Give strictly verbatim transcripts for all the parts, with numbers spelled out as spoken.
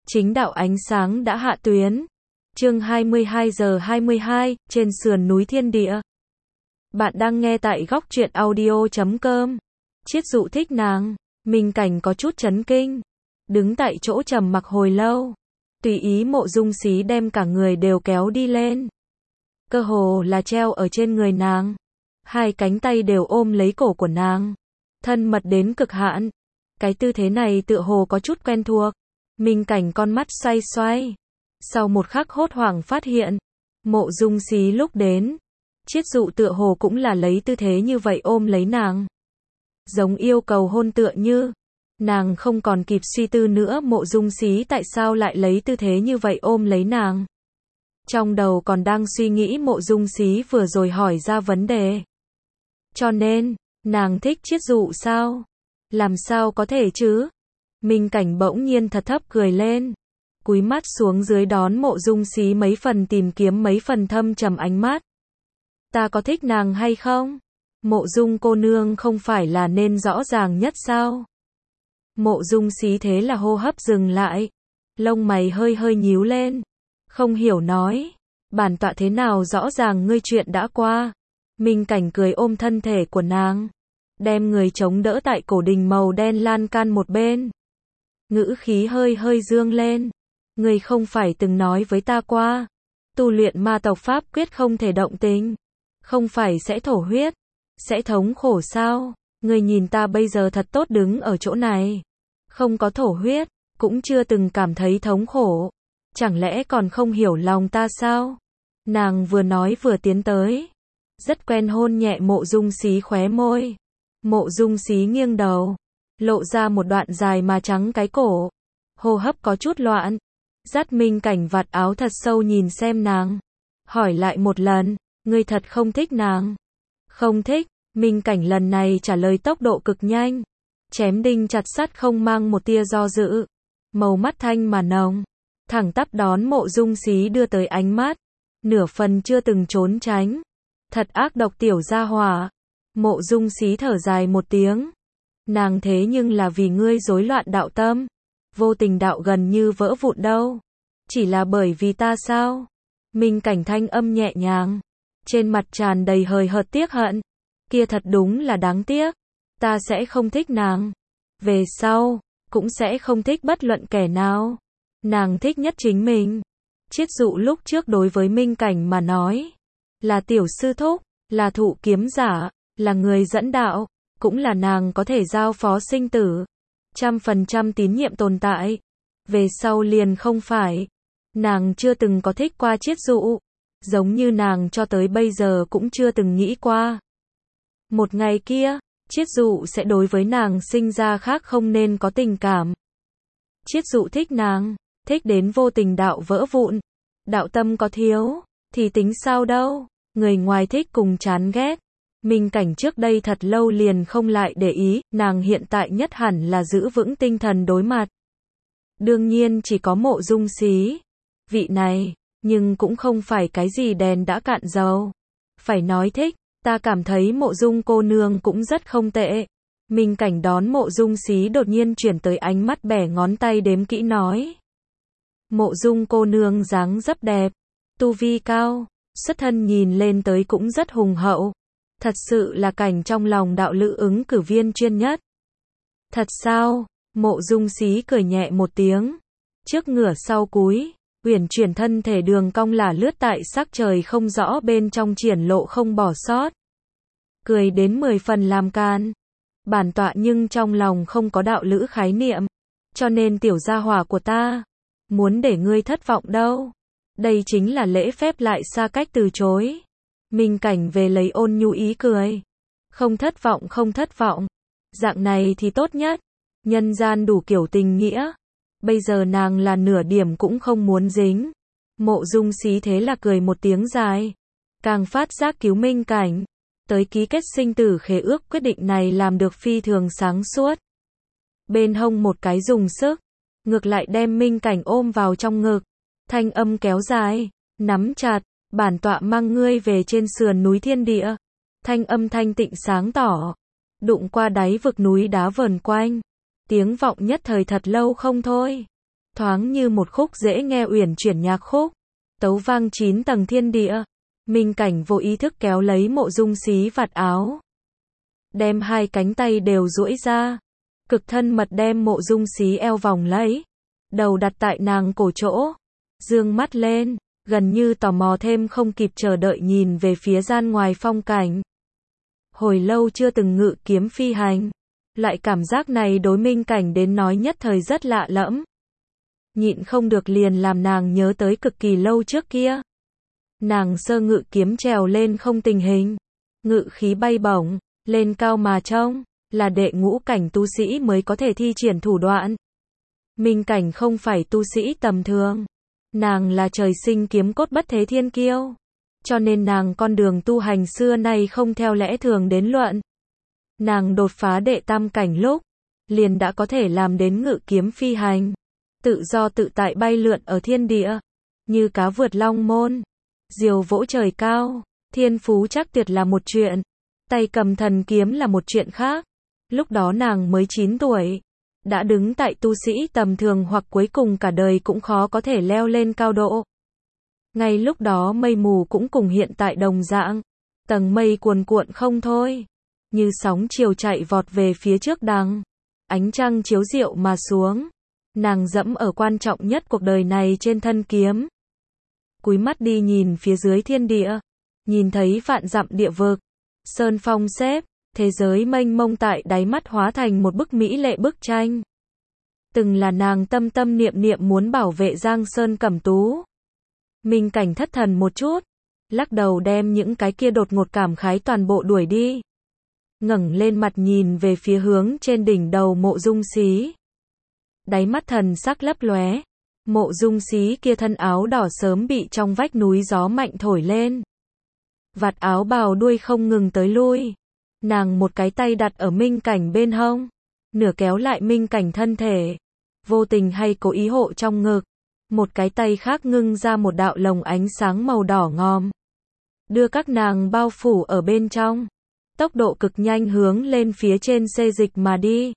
Chính đạo ánh sáng đã hạ tuyến. Chương hai mươi hai giờ hai mươi hai, trên sườn núi thiên địa. Bạn đang nghe tại góc truyện audio chấm com. Chiết Dụ thích nàng. Minh Cảnh có chút chấn kinh. Đứng tại chỗ trầm mặc hồi lâu. Tùy ý Mộ Dung Xí đem cả người đều kéo đi lên. Cơ hồ là treo ở trên người nàng. Hai cánh tay đều ôm lấy cổ của nàng. Thân mật đến cực hạn. Cái tư thế này tựa hồ có chút quen thuộc. Minh Cảnh con mắt xoay xoay. Sau một khắc hốt hoảng phát hiện. Mộ Dung Xí lúc đến. Chiết Dụ tựa hồ cũng là lấy tư thế như vậy ôm lấy nàng. Giống yêu cầu hôn tựa như. Nàng không còn kịp suy tư nữa Mộ Dung Xí tại sao lại lấy tư thế như vậy ôm lấy nàng. Trong đầu còn đang suy nghĩ Mộ Dung Xí vừa rồi hỏi ra vấn đề. Cho nên, nàng thích Chiết Dụ sao? Làm sao có thể chứ? Minh Cảnh bỗng nhiên thật thấp cười lên. Cúi mắt xuống dưới đón Mộ Dung Xí mấy phần tìm kiếm mấy phần thâm trầm ánh mắt. Ta có thích nàng hay không? Mộ Dung cô nương không phải là nên rõ ràng nhất sao? Mộ Dung Xí thế là hô hấp dừng lại. Lông mày hơi hơi nhíu lên. Không hiểu nói. Bản tọa thế nào rõ ràng ngươi chuyện đã qua. Minh Cảnh cười ôm thân thể của nàng. Đem người chống đỡ tại cổ đình màu đen lan can một bên. Ngữ khí hơi hơi dương lên. Ngươi không phải từng nói với ta qua. Tu luyện ma tộc pháp quyết không thể động tình. Không phải sẽ thổ huyết. Sẽ thống khổ sao? Ngươi nhìn ta bây giờ thật tốt đứng ở chỗ này. Không có thổ huyết. Cũng chưa từng cảm thấy thống khổ. Chẳng lẽ còn không hiểu lòng ta sao? Nàng vừa nói vừa tiến tới. Rất quen hôn nhẹ Mộ Dung Xí khóe môi. Mộ Dung Xí nghiêng đầu. Lộ ra một đoạn dài mà trắng cái cổ. Hô hấp có chút loạn. Dắt Minh Cảnh vạt áo thật sâu nhìn xem nàng. Hỏi lại một lần. Ngươi thật không thích nàng? Không thích. Minh Cảnh lần này trả lời tốc độ cực nhanh. Chém đinh chặt sắt không mang một tia do dự. Màu mắt thanh mà nồng. Thẳng tắp đón Mộ Dung Xí đưa tới ánh mắt. Nửa phần chưa từng trốn tránh. Thật ác độc tiểu gia hỏa. Mộ Dung Xí thở dài một tiếng. Nàng thế nhưng là vì ngươi rối loạn đạo tâm. Vô tình đạo gần như vỡ vụn đâu. Chỉ là bởi vì ta sao? Minh Cảnh thanh âm nhẹ nhàng. Trên mặt tràn đầy hời hợt tiếc hận. Kia thật đúng là đáng tiếc. Ta sẽ không thích nàng. Về sau, cũng sẽ không thích bất luận kẻ nào. Nàng thích nhất chính mình. Chiết Dụ lúc trước đối với Minh Cảnh mà nói. Là tiểu sư thúc, là thụ kiếm giả, là người dẫn đạo, cũng là nàng có thể giao phó sinh tử. Trăm phần trăm tín nhiệm tồn tại. Về sau liền không phải. Nàng chưa từng có thích qua Chiết Dụ. Giống như nàng cho tới bây giờ cũng chưa từng nghĩ qua. Một ngày kia, Chiết Dụ sẽ đối với nàng sinh ra khác không nên có tình cảm. Chiết Dụ thích nàng, thích đến vô tình đạo vỡ vụn. Đạo tâm có thiếu, thì tính sao đâu. Người ngoài thích cùng chán ghét. Minh Cảnh trước đây thật lâu liền không lại để ý, nàng hiện tại nhất hẳn là giữ vững tinh thần đối mặt. Đương nhiên chỉ có Mộ Dung Xí. Vị này, nhưng cũng không phải cái gì đèn đã cạn dầu. Phải nói thích, ta cảm thấy Mộ Dung cô nương cũng rất không tệ. Minh Cảnh đón Mộ Dung Xí đột nhiên chuyển tới ánh mắt bẻ ngón tay đếm kỹ nói. Mộ Dung cô nương dáng dấp đẹp, tu vi cao, xuất thân nhìn lên tới cũng rất hùng hậu. Thật sự là cảnh trong lòng đạo lữ ứng cử viên chuyên nhất. Thật sao? Mộ Dung Xí cười nhẹ một tiếng. Trước ngửa sau cúi, uyển chuyển thân thể đường cong là lướt tại sắc trời không rõ bên trong triển lộ không bỏ sót. Cười đến mười phần làm can. Bản tọa nhưng trong lòng không có đạo lữ khái niệm. Cho nên tiểu gia hỏa của ta, muốn để ngươi thất vọng đâu. Đây chính là lễ phép lại xa cách từ chối. Minh Cảnh về lấy ôn nhu ý cười. Không thất vọng không thất vọng. Dạng này thì tốt nhất. Nhân gian đủ kiểu tình nghĩa. Bây giờ nàng là nửa điểm cũng không muốn dính. Mộ Dung Xí thế là cười một tiếng dài. Càng phát giác cứu Minh Cảnh. Tới ký kết sinh tử khế ước quyết định này làm được phi thường sáng suốt. Bên hông một cái dùng sức. Ngược lại đem Minh Cảnh ôm vào trong ngực. Thanh âm kéo dài. Nắm chặt. Bản tọa mang ngươi về trên sườn núi thiên địa. Thanh âm thanh tịnh sáng tỏ. Đụng qua đáy vực núi đá vờn quanh. Tiếng vọng nhất thời thật lâu không thôi. thoáng như một khúc dễ nghe uyển chuyển nhạc khúc, tấu vang chín tầng thiên địa. Minh Cảnh vô ý thức kéo lấy Mộ Dung Xí vạt áo, đem hai cánh tay đều duỗi ra, cực thân mật đem Mộ Dung Xí eo vòng lấy, đầu đặt tại nàng cổ chỗ, dương mắt lên, gần như tò mò thêm không kịp chờ đợi nhìn về phía gian ngoài phong cảnh. Hồi lâu chưa từng ngự kiếm phi hành, loại cảm giác này đối Minh Cảnh đến nói nhất thời rất lạ lẫm. Nhịn không được liền làm nàng nhớ tới cực kỳ lâu trước kia. Nàng sơ ngự kiếm trèo lên không tình hình, ngự khí bay bổng, lên cao mà trông, là đệ ngũ cảnh tu sĩ mới có thể thi triển thủ đoạn. Minh Cảnh không phải tu sĩ tầm thường, nàng là trời sinh kiếm cốt bất thế thiên kiêu, cho nên nàng con đường tu hành xưa nay không theo lẽ thường đến luận. Nàng đột phá đệ tam cảnh lúc, liền đã có thể làm đến ngự kiếm phi hành, tự do tự tại bay lượn ở thiên địa, như cá vượt long môn, diều vỗ trời cao. Thiên phú chắc tuyệt là một chuyện, tay cầm thần kiếm là một chuyện khác. Lúc đó nàng mới chín tuổi, đã đứng tại tu sĩ tầm thường hoặc cuối cùng cả đời cũng khó có thể leo lên cao độ. Ngay lúc đó mây mù cũng cùng hiện tại đồng dạng, tầng mây cuồn cuộn không thôi, như sóng chiều chạy vọt về phía trước đằng, ánh trăng chiếu rượu mà xuống. Nàng dẫm ở quan trọng nhất cuộc đời này trên thân kiếm, cúi mắt đi nhìn phía dưới thiên địa, nhìn thấy vạn dặm địa vực, sơn phong xếp, thế giới mênh mông tại đáy mắt hóa thành một bức mỹ lệ bức tranh. Từng là nàng tâm tâm niệm niệm muốn bảo vệ Giang Sơn Cẩm Tú. Minh Cảnh thất thần một chút, lắc đầu đem những cái kia đột ngột cảm khái toàn bộ đuổi đi. Ngẩng lên mặt nhìn về phía hướng trên đỉnh đầu Mộ Dung Xí. Đáy mắt thần sắc lấp lóe, Mộ Dung Xí kia thân áo đỏ sớm bị trong vách núi gió mạnh thổi lên. Vạt áo bào đuôi không ngừng tới lui. Nàng một cái tay đặt ở Minh Cảnh bên hông, nửa kéo lại Minh Cảnh thân thể, vô tình hay cố ý hộ trong ngực. Một cái tay khác ngưng ra một đạo lồng ánh sáng màu đỏ ngòm, đưa các nàng bao phủ ở bên trong. Tốc độ cực nhanh hướng lên phía trên xê dịch mà đi.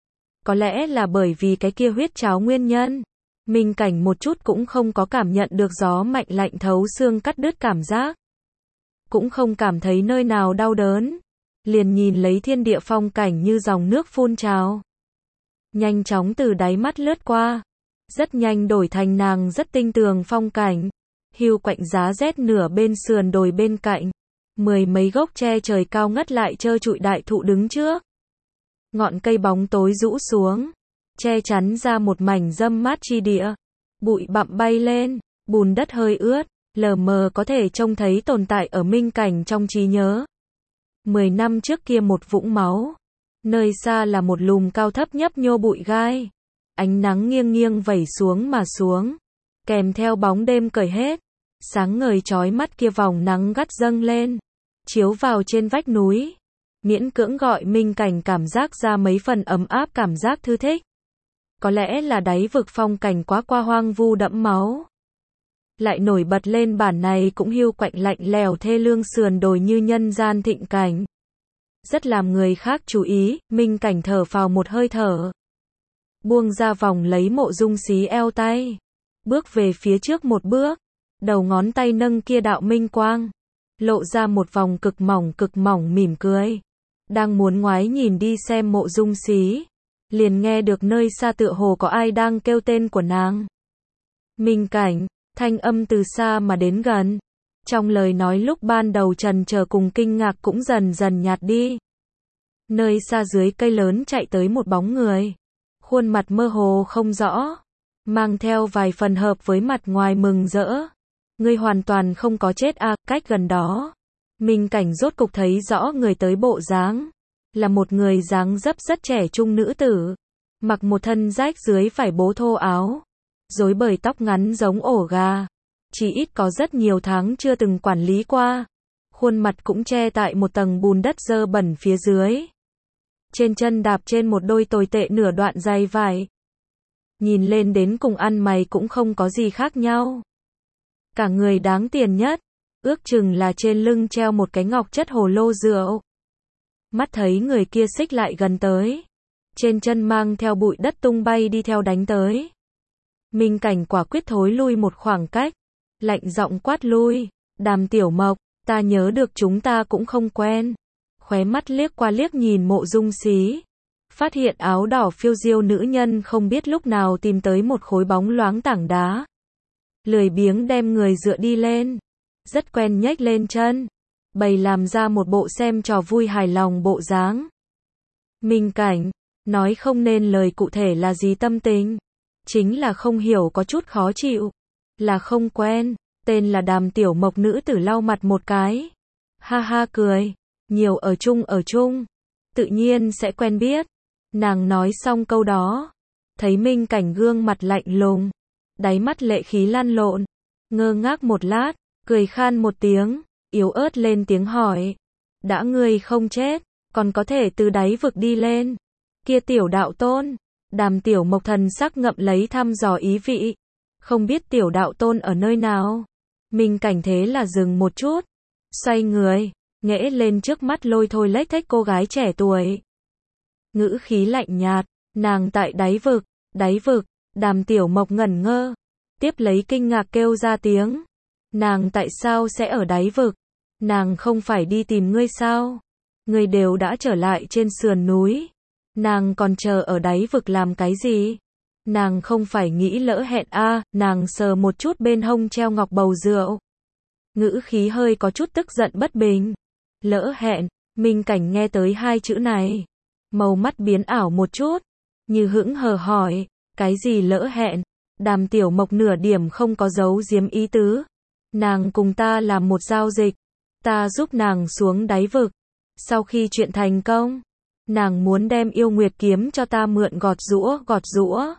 Có lẽ là bởi vì cái kia huyết cháo nguyên nhân, Minh Cảnh một chút cũng không có cảm nhận được gió mạnh lạnh thấu xương cắt đứt cảm giác, cũng không cảm thấy nơi nào đau đớn, liền nhìn lấy thiên địa phong cảnh như dòng nước phun trào, nhanh chóng từ đáy mắt lướt qua, rất nhanh đổi thành nàng rất tinh tường phong cảnh. Hưu quạnh giá rét nửa bên sườn đồi bên cạnh, mười mấy gốc tre trời cao ngất lại trơ trụi đại thụ đứng trước. Ngọn cây bóng tối rũ xuống, che chắn ra một mảnh râm mát chi địa. Bụi bặm bay lên, bùn đất hơi ướt, lờ mờ có thể trông thấy tồn tại ở Minh Cảnh trong trí nhớ. Mười năm trước kia một vũng máu, nơi xa là một lùm cao thấp nhấp nhô bụi gai. Ánh nắng nghiêng nghiêng vẩy xuống mà xuống, kèm theo bóng đêm cởi hết. Sáng ngời chói mắt kia vòng nắng gắt dâng lên, chiếu vào trên vách núi, miễn cưỡng gọi Minh Cảnh cảm giác ra mấy phần ấm áp, cảm giác thư thích. Có lẽ là đáy vực phong cảnh quá qua hoang vu đẫm máu, lại nổi bật lên bản này cũng hiu quạnh lạnh lèo thê lương sườn đồi như nhân gian thịnh cảnh. Rất làm người khác chú ý. Minh Cảnh thở phào một hơi thở, buông ra vòng lấy Mộ Dung Xí eo tay, bước về phía trước một bước, đầu ngón tay nâng kia đạo minh quang, lộ ra một vòng cực mỏng cực mỏng mỉm cười. Đang muốn ngoái nhìn đi xem Mộ Dung Xí, liền nghe được nơi xa tựa hồ có ai đang kêu tên của nàng. Minh Cảnh, thanh âm từ xa mà đến gần. Trong lời nói lúc ban đầu trần chờ cùng kinh ngạc cũng dần dần nhạt đi. Nơi xa dưới cây lớn chạy tới một bóng người, khuôn mặt mơ hồ không rõ, mang theo vài phần hợp với mặt ngoài mừng rỡ. Ngươi hoàn toàn không có chết à? Cách gần đó, Minh Cảnh rốt cục thấy rõ người tới bộ dáng, là một người dáng dấp rất trẻ trung nữ tử, mặc một thân rách dưới vải bố thô áo, rối bời tóc ngắn giống ổ gà, chỉ ít có rất nhiều tháng chưa từng quản lý qua, khuôn mặt cũng che tại một tầng bùn đất dơ bẩn phía dưới. Trên chân đạp trên một đôi tồi tệ nửa đoạn giày vải, nhìn lên đến cùng ăn mày cũng không có gì khác nhau. Cả người đáng tiền nhất, ước chừng là trên lưng treo một cái ngọc chất hồ lô rượu. Mắt thấy người kia xích lại gần tới, trên chân mang theo bụi đất tung bay đi theo đánh tới. Minh Cảnh quả quyết thối lui một khoảng cách, lạnh giọng quát lui, Đàm Tiểu Mộc, ta nhớ được chúng ta cũng không quen. Khóe mắt liếc qua liếc nhìn Mộ Dung Xí, phát hiện áo đỏ phiêu diêu nữ nhân không biết lúc nào tìm tới một khối bóng loáng tảng đá. Lười biếng đem người dựa đi lên, rất quen nhếch lên chân, bày làm ra một bộ xem trò vui hài lòng bộ dáng. Minh Cảnh, nói không nên lời cụ thể là gì tâm tình, chính là không hiểu có chút khó chịu, là không quen, tên là Đàm Tiểu Mộc nữ tử lau mặt một cái, ha ha cười, nhiều ở chung ở chung, tự nhiên sẽ quen biết. Nàng nói xong câu đó, thấy Minh Cảnh gương mặt lạnh lùng, đáy mắt lệ khí lăn lộn, ngơ ngác một lát, cười khan một tiếng, yếu ớt lên tiếng hỏi, đã ngươi không chết, còn có thể từ đáy vực đi lên, kia Tiểu đạo tôn. Đàm Tiểu Mộc thần sắc ngậm lấy thăm dò ý vị, không biết Tiểu đạo tôn ở nơi nào. Minh Cảnh thế là dừng một chút, xoay người, nghễ lên trước mắt lôi thôi lếch thếch cô gái trẻ tuổi. Ngữ khí lạnh nhạt, nàng tại đáy vực, đáy vực. Đàm Tiểu Mộc ngẩn ngơ, tiếp lấy kinh ngạc kêu ra tiếng, nàng tại sao sẽ ở đáy vực, nàng không phải đi tìm ngươi sao, ngươi đều đã trở lại trên sườn núi, nàng còn chờ ở đáy vực làm cái gì, nàng không phải nghĩ lỡ hẹn a. À, nàng sờ một chút bên hông treo ngọc bầu rượu, ngữ khí hơi có chút tức giận bất bình. Lỡ hẹn. Minh Cảnh nghe tới hai chữ này, màu mắt biến ảo một chút, như hững hờ hỏi, cái gì lỡ hẹn? Đàm Tiểu Mộc nửa điểm không có giấu giếm ý tứ, nàng cùng ta làm một giao dịch, ta giúp nàng xuống đáy vực, sau khi chuyện thành công, nàng muốn đem yêu nguyệt kiếm cho ta mượn gọt giũa gọt giũa.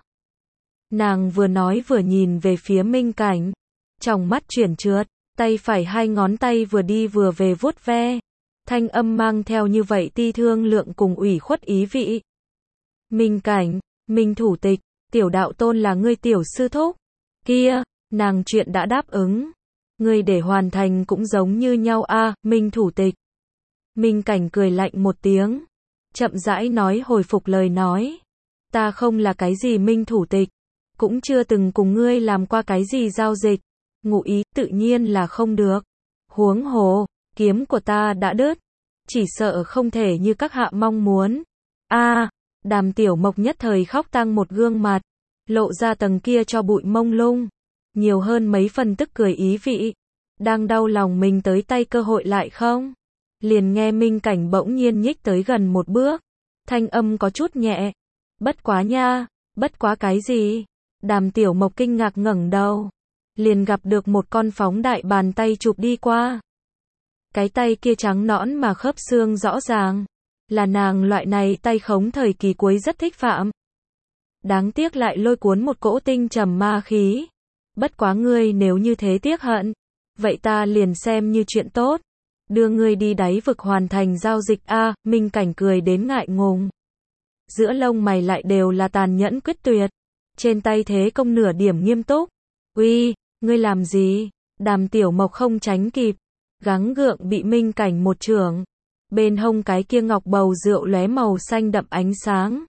Nàng vừa nói vừa nhìn về phía Minh Cảnh, trong mắt chuyển trượt, tay phải hai ngón tay vừa đi vừa về vuốt ve, thanh âm mang theo như vậy ti thương lượng cùng ủy khuất ý vị. Minh Cảnh, Minh thủ tịch, Tiểu đạo tôn là ngươi tiểu sư thúc. Kia, nàng chuyện đã đáp ứng, ngươi để hoàn thành cũng giống như nhau a. À, Minh thủ tịch. Minh Cảnh cười lạnh một tiếng, chậm rãi nói hồi phục lời nói, ta không là cái gì Minh thủ tịch, cũng chưa từng cùng ngươi làm qua cái gì giao dịch, ngụ ý tự nhiên là không được. Huống hồ, kiếm của ta đã đứt, chỉ sợ không thể như các hạ mong muốn. A, à, Đàm Tiểu Mộc nhất thời khóc tăng một gương mặt, lộ ra tầng kia cho bụi mông lung, nhiều hơn mấy phần tức cười ý vị, đang đau lòng mình tới tay cơ hội lại không. Liền nghe Minh Cảnh bỗng nhiên nhích tới gần một bước, thanh âm có chút nhẹ, bất quá nha, bất quá cái gì? Đàm Tiểu Mộc kinh ngạc ngẩng đầu, liền gặp được một con phóng đại bàn tay chụp đi qua. Cái tay kia trắng nõn mà khớp xương rõ ràng, là nàng loại này tay khống thời kỳ cuối rất thích phạm. Đáng tiếc lại lôi cuốn một cỗ tinh trầm ma khí. Bất quá ngươi nếu như thế tiếc hận, vậy ta liền xem như chuyện tốt, đưa ngươi đi đáy vực hoàn thành giao dịch a. À, Minh Cảnh cười đến ngại ngùng, giữa lông mày lại đều là tàn nhẫn quyết tuyệt, trên tay thế công nửa điểm nghiêm túc. Uy, ngươi làm gì? Đàm Tiểu Mộc không tránh kịp, gắng gượng bị Minh Cảnh một chưởng, bên hông cái kia ngọc bầu rượu lóe màu xanh đậm ánh sáng.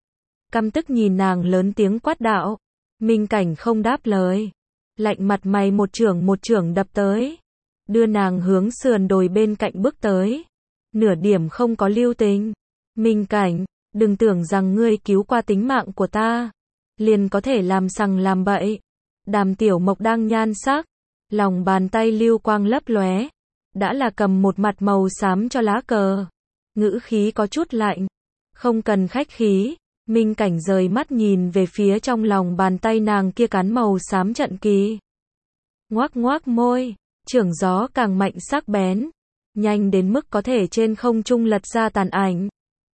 Căm tức nhìn nàng lớn tiếng quát đạo. Minh Cảnh không đáp lời, lạnh mặt mày một chưởng một chưởng đập tới, đưa nàng hướng sườn đồi bên cạnh bước tới, nửa điểm không có lưu tình. Minh Cảnh, đừng tưởng rằng ngươi cứu qua tính mạng của ta, liền có thể làm sằng làm bậy. Đàm Tiểu Mộc đang nhan sắc, lòng bàn tay lưu quang lấp lóe, đã là cầm một mặt màu xám cho lá cờ, ngữ khí có chút lạnh, không cần khách khí. Minh Cảnh rời mắt nhìn về phía trong lòng bàn tay nàng kia cán màu xám trận kỳ, ngoác ngoác môi, chưởng gió càng mạnh sắc bén, nhanh đến mức có thể trên không trung lật ra tàn ảnh.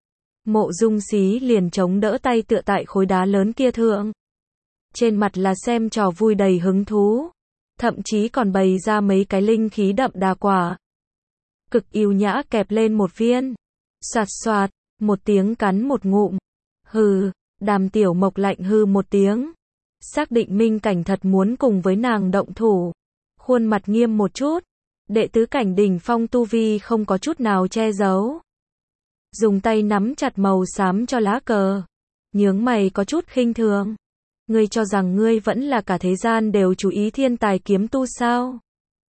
Mộ Dung Xí liền chống đỡ tay tựa tại khối đá lớn kia thượng, trên mặt là xem trò vui đầy hứng thú, thậm chí còn bày ra mấy cái linh khí đậm đà quả, cực yêu nhã kẹp lên một viên, soạt soạt, một tiếng cắn một ngụm. Hừ, Đàm Tiểu Mộc lạnh hư một tiếng, xác định Minh Cảnh thật muốn cùng với nàng động thủ, khuôn mặt nghiêm một chút, đệ tứ cảnh đỉnh phong tu vi không có chút nào che giấu, dùng tay nắm chặt màu xám cho lá cờ, nhướng mày có chút khinh thường. Ngươi cho rằng ngươi vẫn là cả thế gian đều chú ý thiên tài kiếm tu sao?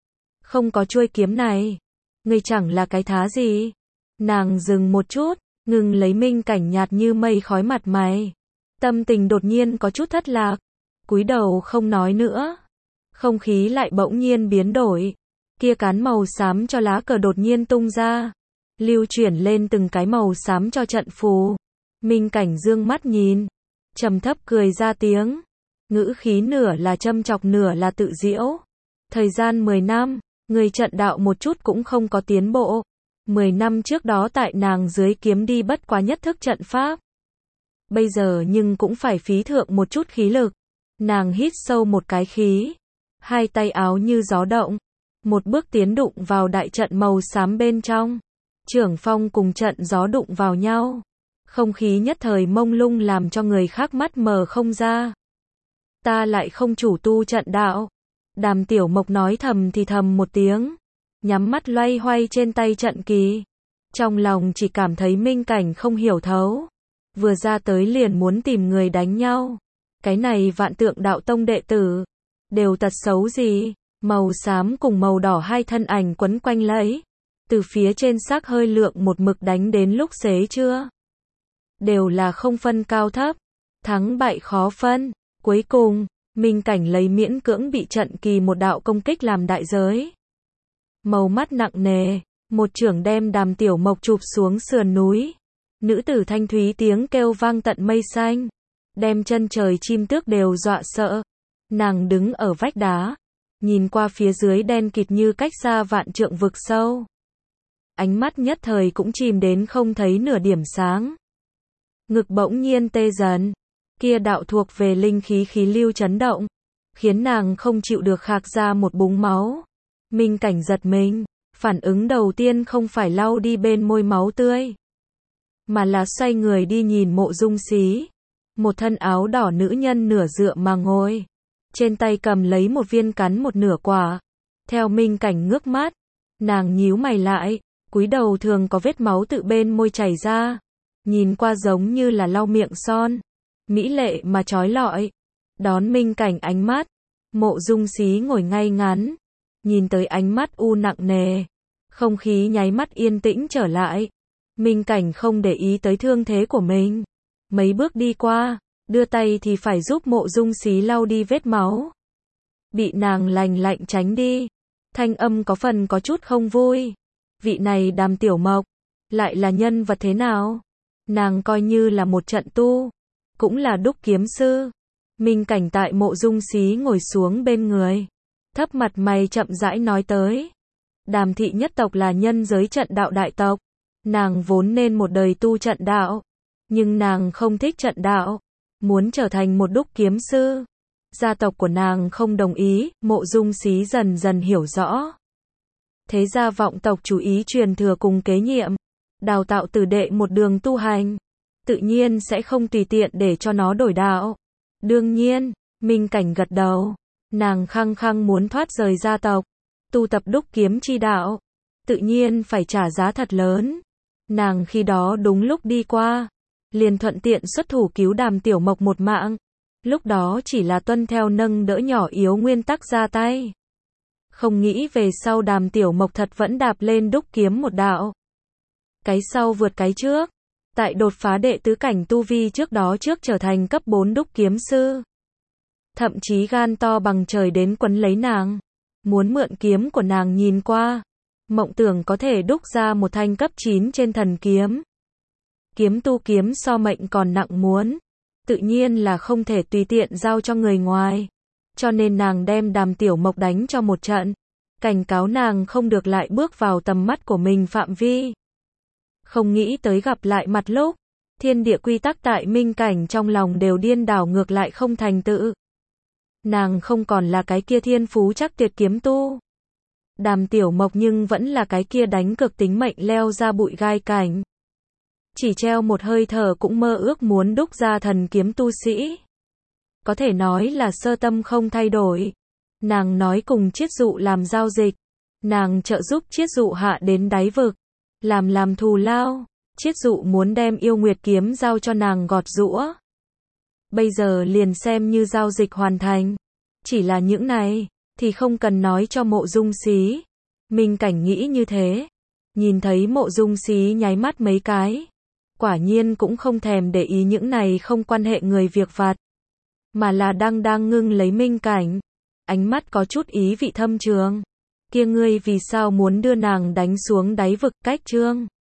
Không có chuôi kiếm này, ngươi chẳng là cái thá gì? Nàng dừng một chút, ngừng lấy Minh Cảnh nhạt như mây khói mặt mày. Tâm tình đột nhiên có chút thất lạc, cúi đầu không nói nữa. Không khí lại bỗng nhiên biến đổi. Kia cán màu xám cho lá cờ đột nhiên tung ra, lưu chuyển lên từng cái màu xám cho trận phù. Minh Cảnh dương mắt nhìn, trầm thấp cười ra tiếng, ngữ khí nửa là châm chọc nửa là tự giễu. Thời gian mười năm, người trận đạo một chút cũng không có tiến bộ. mười năm trước đó tại nàng dưới kiếm đi bất quá nhất thức trận pháp. Bây giờ nhưng cũng phải phí thượng một chút khí lực. Nàng hít sâu một cái khí, hai tay áo như gió động, một bước tiến đụng vào đại trận màu xám bên trong. Trưởng phong cùng trận gió đụng vào nhau, không khí nhất thời mông lung làm cho người khác mắt mờ không ra. Ta lại không chủ tu trận đạo. Đàm Tiểu Mộc nói thầm thì thầm một tiếng, nhắm mắt loay hoay trên tay trận kỳ. Trong lòng chỉ cảm thấy Minh Cảnh không hiểu thấu. Vừa ra tới liền muốn tìm người đánh nhau. Cái này Vạn Tượng Đạo Tông đệ tử, đều tật xấu gì? Màu xám cùng màu đỏ hai thân ảnh quấn quanh lấy. Từ phía trên xác hơi lượng một mực đánh đến lúc xế chưa. Đều là không phân cao thấp. Thắng bại khó phân. Cuối cùng, Minh Cảnh lấy miễn cưỡng bị trận kỳ một đạo công kích làm đại giới. Màu mắt nặng nề, một chưởng đem Đàm Tiểu Mộc chụp xuống sườn núi. Nữ tử thanh thúy tiếng kêu vang tận mây xanh, đem chân trời chim tước đều dọa sợ. Nàng đứng ở vách đá, nhìn qua phía dưới đen kịt như cách xa vạn trượng vực sâu. Ánh mắt nhất thời cũng chìm đến không thấy nửa điểm sáng. Ngực bỗng nhiên tê dần, kia đạo thuộc về linh khí khí lưu chấn động, khiến nàng không chịu được khạc ra một búng máu. Minh Cảnh giật mình, phản ứng đầu tiên không phải lau đi bên môi máu tươi, mà là xoay người đi nhìn Mộ Dung Xí. Một thân áo đỏ nữ nhân nửa dựa mà ngồi, trên tay cầm lấy một viên cắn một nửa quả. Theo Minh Cảnh ngước mắt, nàng nhíu mày lại, cúi đầu thường có vết máu tự bên môi chảy ra, nhìn qua giống như là lau miệng son, mỹ lệ mà chói lọi. Đón Minh Cảnh ánh mắt, Mộ Dung Xí ngồi ngay ngắn, nhìn tới ánh mắt u nặng nề, không khí nháy mắt yên tĩnh trở lại. Minh Cảnh không để ý tới thương thế của mình, mấy bước đi qua, đưa tay thì phải giúp Mộ Dung Xí lau đi vết máu. Bị nàng lành lạnh tránh đi, thanh âm có phần có chút không vui. Vị này Đàm Tiểu Mộc, lại là nhân vật thế nào? Nàng coi như là một trận tu, cũng là đúc kiếm sư. Minh Cảnh tại Mộ Dung Xí ngồi xuống bên người, thấp mặt mày chậm rãi nói tới. Đàm thị nhất tộc là nhân giới trận đạo đại tộc. Nàng vốn nên một đời tu trận đạo, nhưng nàng không thích trận đạo, muốn trở thành một đúc kiếm sư. Gia tộc của nàng không đồng ý. Mộ Dung Xí dần dần hiểu rõ. Thế gia vọng tộc chú ý truyền thừa cùng kế nhiệm, đào tạo tử đệ một đường tu hành, tự nhiên sẽ không tùy tiện để cho nó đổi đạo. Đương nhiên, Minh Cảnh gật đầu, nàng khăng khăng muốn thoát rời gia tộc, tu tập đúc kiếm chi đạo, tự nhiên phải trả giá thật lớn. Nàng khi đó đúng lúc đi qua, liền thuận tiện xuất thủ cứu Đàm Tiểu Mộc một mạng. Lúc đó chỉ là tuân theo nâng đỡ nhỏ yếu nguyên tắc ra tay. Không nghĩ về sau Đàm Tiểu Mộc thật vẫn đạp lên đúc kiếm một đạo. Cái sau vượt cái trước. Tại đột phá đệ tứ cảnh tu vi trước đó trước trở thành cấp bốn đúc kiếm sư. Thậm chí gan to bằng trời đến quấn lấy nàng. Muốn mượn kiếm của nàng nhìn qua. Mộng tưởng có thể đúc ra một thanh cấp chín trên thần kiếm. Kiếm tu kiếm so mệnh còn nặng muốn. Tự nhiên là không thể tùy tiện giao cho người ngoài. Cho nên nàng đem Đàm Tiểu Mộc đánh cho một trận. Cảnh cáo nàng không được lại bước vào tầm mắt của mình phạm vi. Không nghĩ tới gặp lại mặt lúc. Thiên địa quy tắc tại Minh Cảnh trong lòng đều điên đảo ngược lại không thành tựu. Nàng không còn là cái kia thiên phú chắc tuyệt kiếm tu. Đàm Tiểu Mộc nhưng vẫn là cái kia đánh cực tính mệnh leo ra bụi gai cảnh. Chỉ treo một hơi thở cũng mơ ước muốn đúc ra thần kiếm tu sĩ. Có thể nói là sơ tâm không thay đổi. Nàng nói cùng Chiết Dụ làm giao dịch. Nàng trợ giúp Chiết Dụ hạ đến đáy vực. Làm làm thù lao. Chiết Dụ muốn đem yêu nguyệt kiếm giao cho nàng gọt giũa. bây giờ liền xem như giao dịch hoàn thành. Chỉ là những này, thì không cần nói cho Mộ Dung Xí. Minh Cảnh nghĩ như thế. Nhìn thấy Mộ Dung Xí nháy mắt mấy cái. Quả nhiên cũng không thèm để ý những này không quan hệ người việc vặt. Mà là đang đang ngưng lấy Minh Cảnh. Ánh mắt có chút ý vị thâm trường. Kia ngươi vì sao muốn đưa nàng đánh xuống đáy vực cách trương?